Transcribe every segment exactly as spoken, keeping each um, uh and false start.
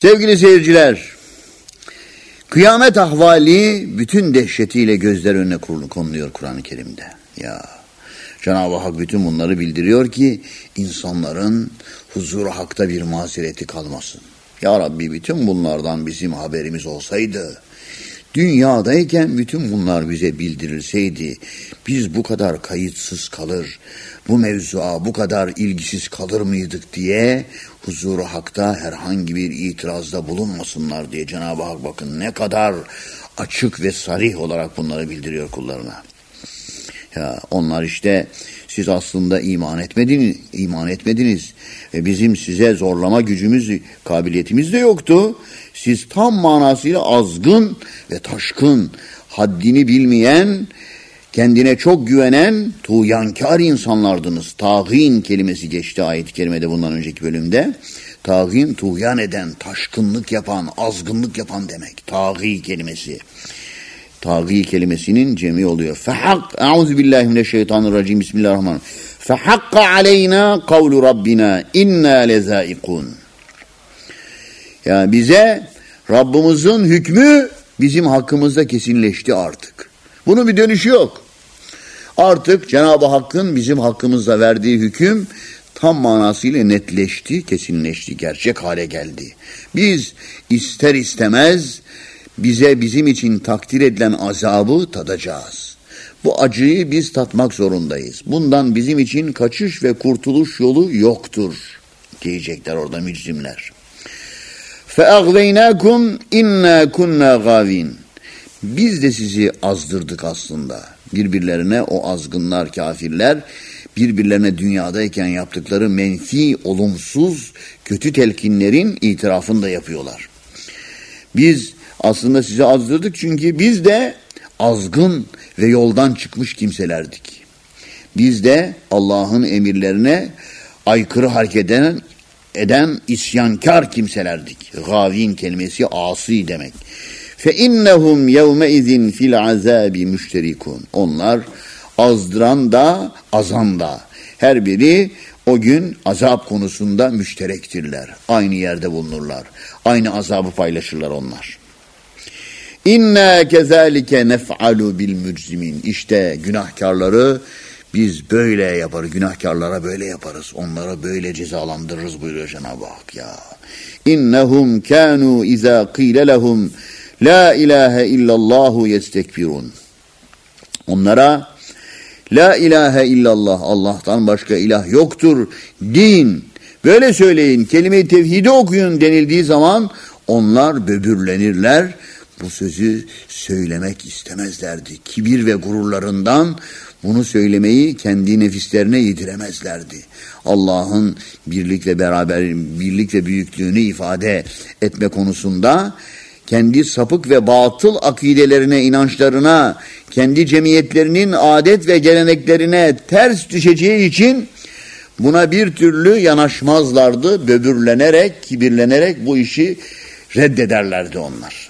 Sevgili seyirciler, kıyamet ahvali bütün dehşetiyle gözler önüne konuluyor Kur'an-ı Kerim'de. Ya Cenab-ı Hak bütün bunları bildiriyor ki insanların huzur-u hakta bir mazereti kalmasın. Ya Rabbi, bütün bunlardan bizim haberimiz olsaydı, dünyadayken bütün bunlar bize bildirilseydi, biz bu kadar kayıtsız kalır, bu mevzuya bu kadar ilgisiz kalır mıydık diye huzur-u hakta herhangi bir itirazda bulunmasınlar diye Cenab-ı Hak bakın ne kadar açık ve sarih olarak bunları bildiriyor kullarına. Ya onlar işte siz aslında iman etmediniz, iman etmediniz ve bizim size zorlama gücümüz, kabiliyetimiz de yoktu. Siz tam manasıyla azgın ve taşkın, haddini bilmeyen, kendine çok güvenen, tuğyankar insanlardınız. Tağin kelimesi geçti ayet-i kerimede bundan önceki bölümde. Tağin, tuğyan eden, taşkınlık yapan, azgınlık yapan demek. Taği kelimesi. Taği kelimesinin cemi oluyor. Fehak, euzubillahimineşşeytanirracim, bismillahirrahmanirrahim. Fehakka aleyna kavlu rabbina inna lezaikun. Yani bize Rabbimizin hükmü bizim hakkımızda kesinleşti artık. Bunun bir dönüşü yok. Artık Cenab-ı Hakk'ın bizim hakkımızda verdiği hüküm tam manasıyla netleşti, kesinleşti, gerçek hale geldi. Biz ister istemez bize bizim için takdir edilen azabı tadacağız. Bu acıyı biz tatmak zorundayız. Bundan bizim için kaçış ve kurtuluş yolu yoktur diyecekler orada mücrimler. فَاَغْوَيْنَاكُمْ اِنَّا كُنَّا غَاوِينَ. Biz de sizi azdırdık aslında. Birbirlerine o azgınlar, kafirler, birbirlerine dünyadayken yaptıkları menfi, olumsuz, kötü telkinlerin itirafını da yapıyorlar. Biz aslında sizi azdırdık çünkü biz de azgın ve yoldan çıkmış kimselerdik. Biz de Allah'ın emirlerine aykırı hareket eden, eden isyankar kimselerdik. Gavin kelimesi asi demek. فَاِنَّهُمْ يَوْمَئِذٍ فِي الْعَذَابِ مُشْتَرِكُونَ. Onlar azdıran da azan da her biri o gün azap konusunda müşterektirler. Aynı yerde bulunurlar. Aynı azabı paylaşırlar onlar. İnna kezalike nef'alu bil mucrimin. İşte günahkarları biz böyle yaparız. Günahkarlara böyle yaparız. Onları böyle cezalandırırız buyuruyor Cenab-ı Hak ya. İnnehum kanu iza qile lehum la ilahe illallahu yestekbirun. Onlara la ilahe illallah, Allah'tan başka ilah yoktur din, böyle söyleyin, kelime-i tevhidi okuyun denildiği zaman onlar böbürlenirler. Bu sözü söylemek istemezlerdi. Kibir ve gururlarından bunu söylemeyi kendi nefislerine yediremezlerdi. Allah'ın birlik ve beraber birlik ve büyüklüğünü ifade etme konusunda kendi sapık ve batıl akidelerine, inançlarına, kendi cemiyetlerinin adet ve geleneklerine ters düşeceği için buna bir türlü yanaşmazlardı. Böbürlenerek, kibirlenerek bu işi reddederlerdi onlar.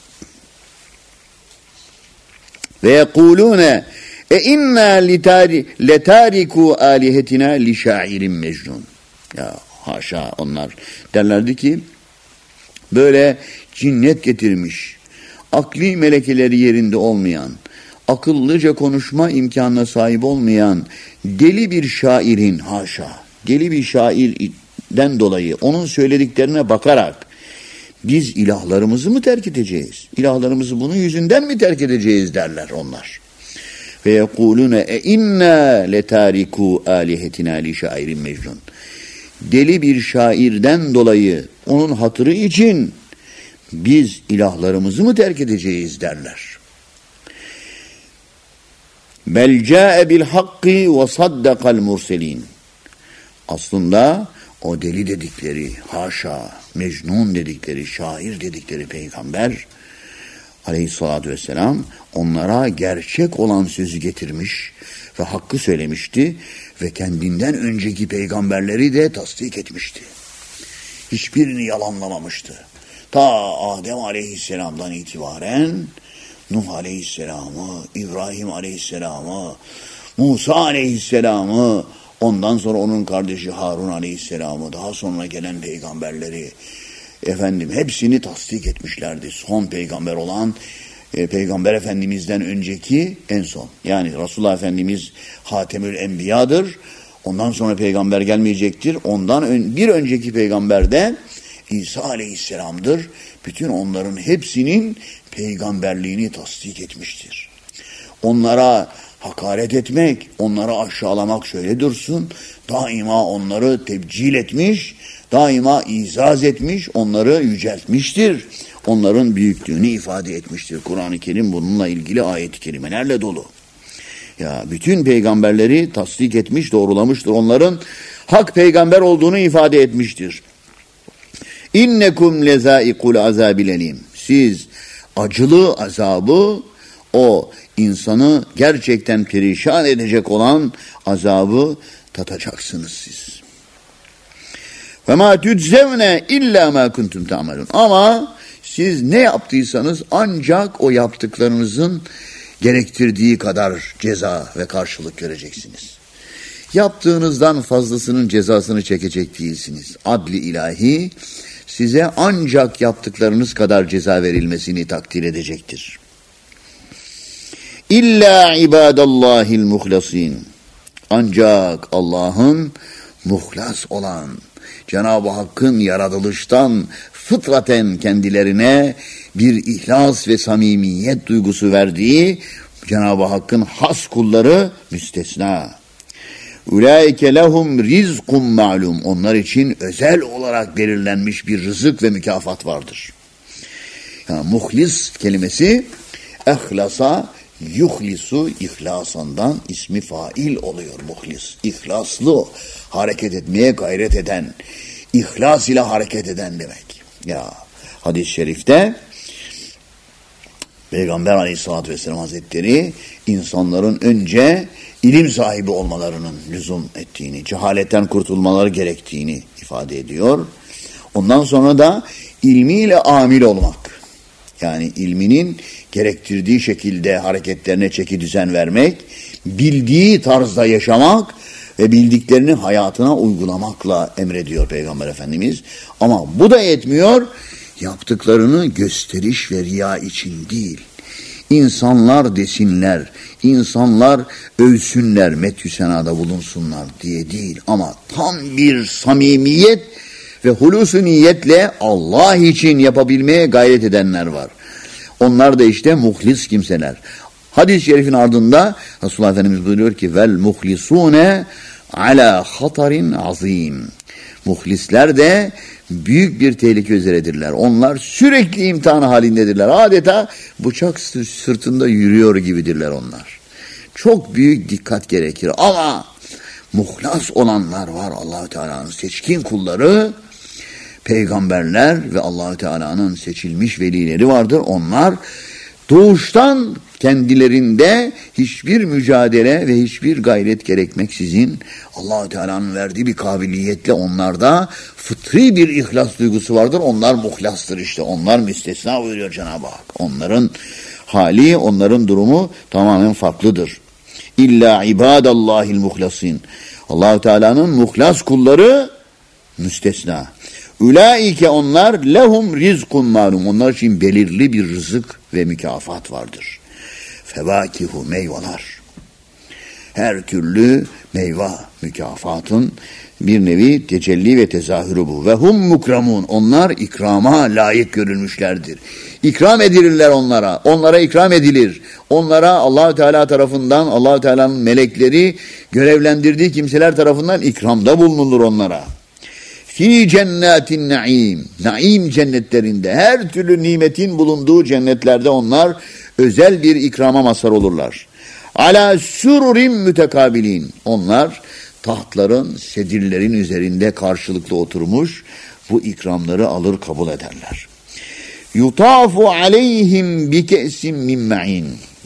Ve yekulune e inna letariku alihetina li şairin mecnun. Ya haşa, onlar derlerdi ki böyle cinnet getirmiş, akli melekeleri yerinde olmayan, akıllıca konuşma imkanına sahip olmayan deli bir şairin, haşa, deli bir şairden dolayı onun söylediklerine bakarak biz ilahlarımızı mı terk edeceğiz? İlahlarımızı bunun yüzünden mi terk edeceğiz derler onlar. Ve yekulune e inna letariku alihetina li şairin mecnun. Deli bir şairden dolayı onun hatırı için biz ilahlarımızı mı terk edeceğiz derler. Bel ca'e bil hakki ve saddakal murselin. Aslında o deli dedikleri, haşa, mecnun dedikleri, şair dedikleri peygamber aleyhissalatü vesselam onlara gerçek olan sözü getirmiş ve hakkı söylemişti ve kendinden önceki peygamberleri de tasdik etmişti. Hiçbirini yalanlamamıştı. Ta Adem aleyhisselamdan itibaren Nuh aleyhisselamı, İbrahim aleyhisselamı, Musa aleyhisselamı, ondan sonra onun kardeşi Harun aleyhisselamı, daha sonra gelen peygamberleri, efendim hepsini tasdik etmişlerdi. Son peygamber olan e, Peygamber Efendimiz'den önceki en son. Yani Resulullah Efendimiz Hatemül Enbiya'dır. Ondan sonra peygamber gelmeyecektir. Ondan ön, bir önceki peygamber de İsa Aleyhisselam'dır. Bütün onların hepsinin peygamberliğini tasdik etmiştir. Onlara hakaret etmek, onları aşağılamak şöyle dursun. Daima onları tebcil etmiş, daima izaz etmiş, onları yüceltmiştir. Onların büyüklüğünü ifade etmiştir. Kur'an-ı Kerim bununla ilgili ayet-i kerimelerle dolu. Ya bütün peygamberleri tasdik etmiş, doğrulamıştır. Onların hak peygamber olduğunu ifade etmiştir. İnnekum lezâikul azâbil elîm. Siz acılı azabı, o insanı gerçekten perişan edecek olan azabı tatacaksınız siz. Ve mâ tüczevne illâ mâ kuntum ta'melûn. Ama siz ne yaptıysanız ancak o yaptıklarınızın gerektirdiği kadar ceza ve karşılık göreceksiniz. Yaptığınızdan fazlasının cezasını çekecek değilsiniz. Adli ilahi size ancak yaptıklarınız kadar ceza verilmesini takdir edecektir. İlla ibadallahil muhlasin. Ancak Allah'ın muhlas olan, Cenab-ı Hakk'ın yaratılıştan fıtraten kendilerine bir ihlas ve samimiyet duygusu verdiği Cenab-ı Hakk'ın has kulları müstesna. Ulaike lehum rizkun ma'lum. Onlar için özel olarak belirlenmiş bir rızık ve mükafat vardır. Yani muhlis kelimesi ehlasa yuhlisu, ihlasından ismi fail oluyor muhlis. İhlaslı hareket etmeye gayret eden, ihlas ile hareket eden demek. Ya hadis-i şerifte Peygamber Aleyhisselatü Vesselam Hazretleri insanların önce ilim sahibi olmalarının lüzum ettiğini, cehaletten kurtulmaları gerektiğini ifade ediyor. Ondan sonra da ilmiyle amil olmak. Yani ilminin gerektirdiği şekilde hareketlerine çeki düzen vermek, bildiği tarzda yaşamak ve bildiklerini hayatına uygulamakla emrediyor Peygamber Efendimiz. Ama bu da yetmiyor, yaptıklarını gösteriş ve riya için değil. İnsanlar desinler, insanlar övsünler, methü senada bulunsunlar diye değil. Ama tam bir samimiyet ve hulusu niyetle Allah için yapabilmeye gayret edenler var. Onlar da işte muhlis kimseler. Hadis-i şerifin ardında Resulullah Efendimiz buyuruyor ki vel muhlisune ala hatarin azim. Muhlisler de büyük bir tehlike üzeredirler. Onlar sürekli imtihan halindedirler. Adeta bıçak sırtında yürüyor gibidirler onlar. Çok büyük dikkat gerekir. Ama muhlas olanlar var, Allah-u Teala'nın seçkin kulları, peygamberler ve Allah-u Teala'nın seçilmiş velileri vardır. Onlar doğuştan kendilerinde hiçbir mücadele ve hiçbir gayret gerekmeksizin Allah-u Teala'nın verdiği bir kabiliyetle onlarda fıtri bir ihlas duygusu vardır. Onlar muhlastır işte. Onlar müstesna buyuruyor Cenab-ı Hak. Onların hali, onların durumu tamamen farklıdır. İlla ibadallahil muhlasin. Allah-u Teala'nın muhlas kulları müstesna. Ulaike onlar lehum rizkun malum. Onlar için belirli bir rızık ve mükafat vardır. Fevakihu meyveler. Her türlü meyve mükafatın bir nevi tecelli ve tezahürü bu. Ve hum mukramun. Onlar ikrama layık görülmüşlerdir. İkram edilirler onlara. Onlara ikram edilir. Onlara Allah-u Teala tarafından, Allah-u Teala'nın melekleri görevlendirdiği kimseler tarafından ikramda bulunulur onlara. Fi cennetin naim. Naim cennetlerinde, her türlü nimetin bulunduğu cennetlerde onlar özel bir ikrama mazhar olurlar. Ala sururin mütekabilin. Onlar tahtların, sedirlerin üzerinde karşılıklı oturmuş bu ikramları alır kabul ederler. Yutafu aleyhim bi ke'sin min ma'in.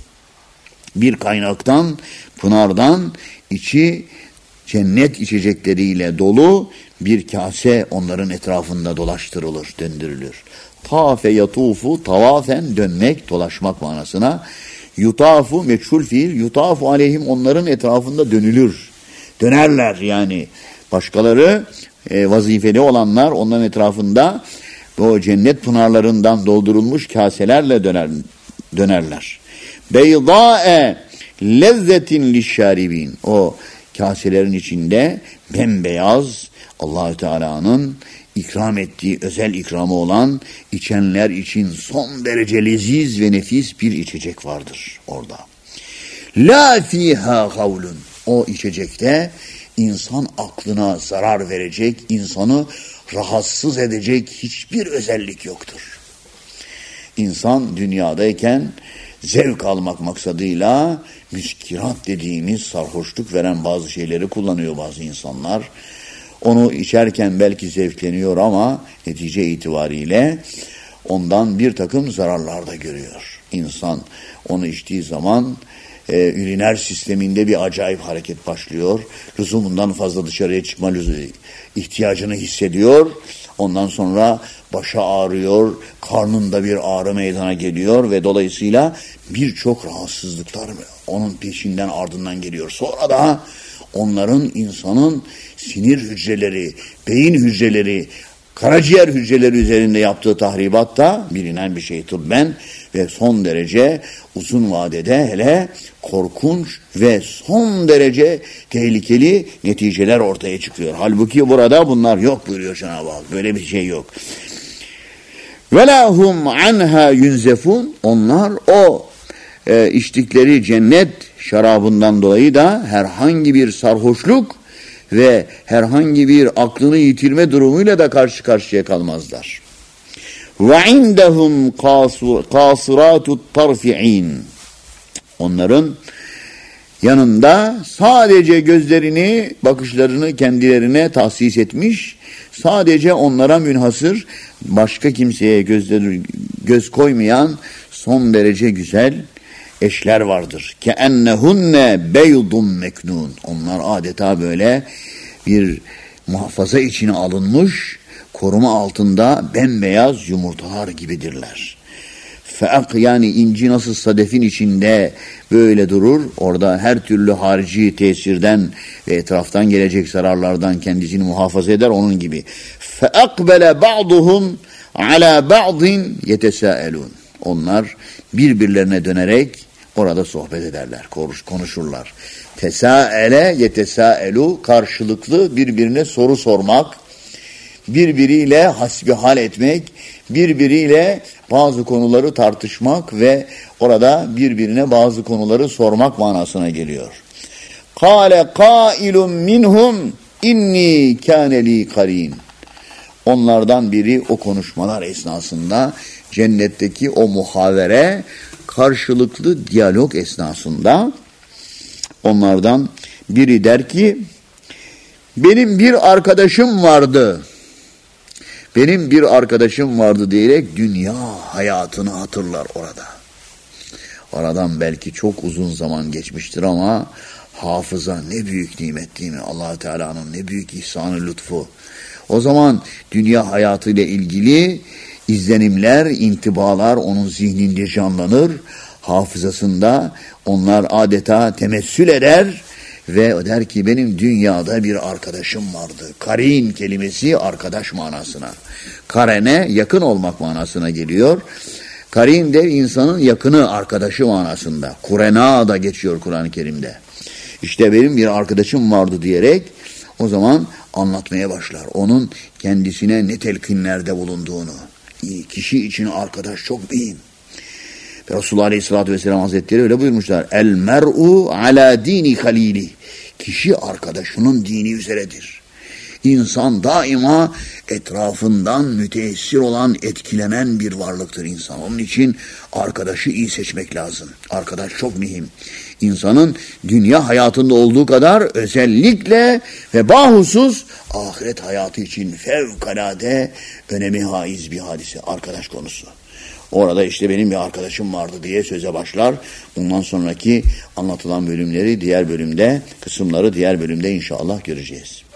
Bir kaynaktan, pınardan içi cennet içecekleriyle dolu bir kase onların etrafında dolaştırılır, döndürülür. Tafe yatufu, tavafen dönmek, dolaşmak manasına. Yutafu, meçhul fiil, yutafu aleyhim onların etrafında dönülür. Dönerler yani. Başkaları e, vazifeli olanlar onların etrafında ve o cennet pınarlarından doldurulmuş kaselerle döner, dönerler. Beydâe lezzetin lişşâribîn. O kaselerin içinde bembeyaz, Allah-u Teala'nın ikram ettiği özel ikramı olan, içenler için son derece leziz ve nefis bir içecek vardır orada. La fiha gavlun. O içecekte insan aklına zarar verecek, insanı rahatsız edecek hiçbir özellik yoktur. İnsan dünyadayken zevk almak maksadıyla müskirat dediğimiz sarhoşluk veren bazı şeyleri kullanıyor bazı insanlar. Onu içerken belki zevkleniyor ama netice itibariyle ondan bir takım zararlar da görüyor. İnsan onu içtiği zaman e, üriner sisteminde bir acayip hareket başlıyor. Lüzumundan fazla dışarıya çıkma ihtiyacını hissediyor. Ondan sonra başı ağrıyor, karnında bir ağrı meydana geliyor ve dolayısıyla birçok rahatsızlıklar onun peşinden ardından geliyor. Sonra da onların insanın sinir hücreleri, beyin hücreleri, karaciğer hücreleri üzerinde yaptığı tahribat da bilinen bir şey tıbben ve son derece uzun vadede hele korkunç ve son derece tehlikeli neticeler ortaya çıkıyor. Halbuki burada bunlar yok buyuruyor Cenab-ı Hak. Böyle bir şey yok. وَلَهُمْ عَنْهَا يُنْزَفُونَ. Onlar o e, içtikleri cennet şarabından dolayı da herhangi bir sarhoşluk ve herhangi bir aklını yitirme durumuyla da karşı karşıya kalmazlar. وَعِنْدَهُمْ قَاصِرَاتُ الطَّرْفِعِينَ. Onların yanında sadece gözlerini, bakışlarını kendilerine tahsis etmiş, sadece onlara münhasır, başka kimseye gözleri, göz koymayan son derece güzel eşler vardır. كَأَنَّهُنَّ بَيْضٌ مَكْنُونَ. Onlar adeta böyle bir muhafaza içine alınmış, koruma altında bembeyaz yumurtalar gibidirler. Feak, yani inci nasıl sadefin içinde böyle durur, orada her türlü harici tesirden ve etraftan gelecek zararlardan kendisini muhafaza eder, onun gibi. Feakbele ba'duhum ala ba'din yetesâelûn. Onlar birbirlerine dönerek orada sohbet ederler, konuşurlar. Tesâele yetesâelû, karşılıklı birbirine soru sormak, birbiriyle hasbihal etmek, birbiriyle bazı konuları tartışmak ve orada birbirine bazı konuları sormak manasına geliyor. Kâle kâilun minhum inni kâne li karîn. Onlardan biri o konuşmalar esnasında, cennetteki o muhavere, karşılıklı diyalog esnasında onlardan biri der ki, benim bir arkadaşım vardı. Benim bir arkadaşım vardı diyerek dünya hayatını hatırlar orada. Oradan belki çok uzun zaman geçmiştir ama hafıza ne büyük nimet değil mi? Allah Teala'nın ne büyük ihsanı, lütfu. O zaman dünya hayatıyla ilgili izlenimler, intibalar onun zihninde canlanır. Hafızasında onlar adeta temessül eder ve der ki benim dünyada bir arkadaşım vardı. Karin kelimesi arkadaş manasına. Karene yakın olmak manasına geliyor. Karin de insanın yakını, arkadaşı manasında. Kurena da geçiyor Kur'an-ı Kerim'de. İşte benim bir arkadaşım vardı diyerek o zaman anlatmaya başlar. Onun kendisine ne telkinlerde bulunduğunu. Kişi için arkadaş çok mühim. Resulullah Aleyhisselatü Vesselam Hazretleri öyle buyurmuşlar. El mer'u ala dini halili. Kişi arkadaşının dini üzeredir. İnsan daima etrafından müteessir olan, etkilenen bir varlıktır insan. Onun için arkadaşı iyi seçmek lazım. Arkadaş çok mühim. İnsanın dünya hayatında olduğu kadar özellikle ve bahusus ahiret hayatı için fevkalade önemi haiz bir hadise. Arkadaş konusu. Orada işte benim bir arkadaşım vardı diye söze başlar. Bundan sonraki anlatılan bölümleri diğer bölümde, kısımları diğer bölümde inşallah göreceğiz.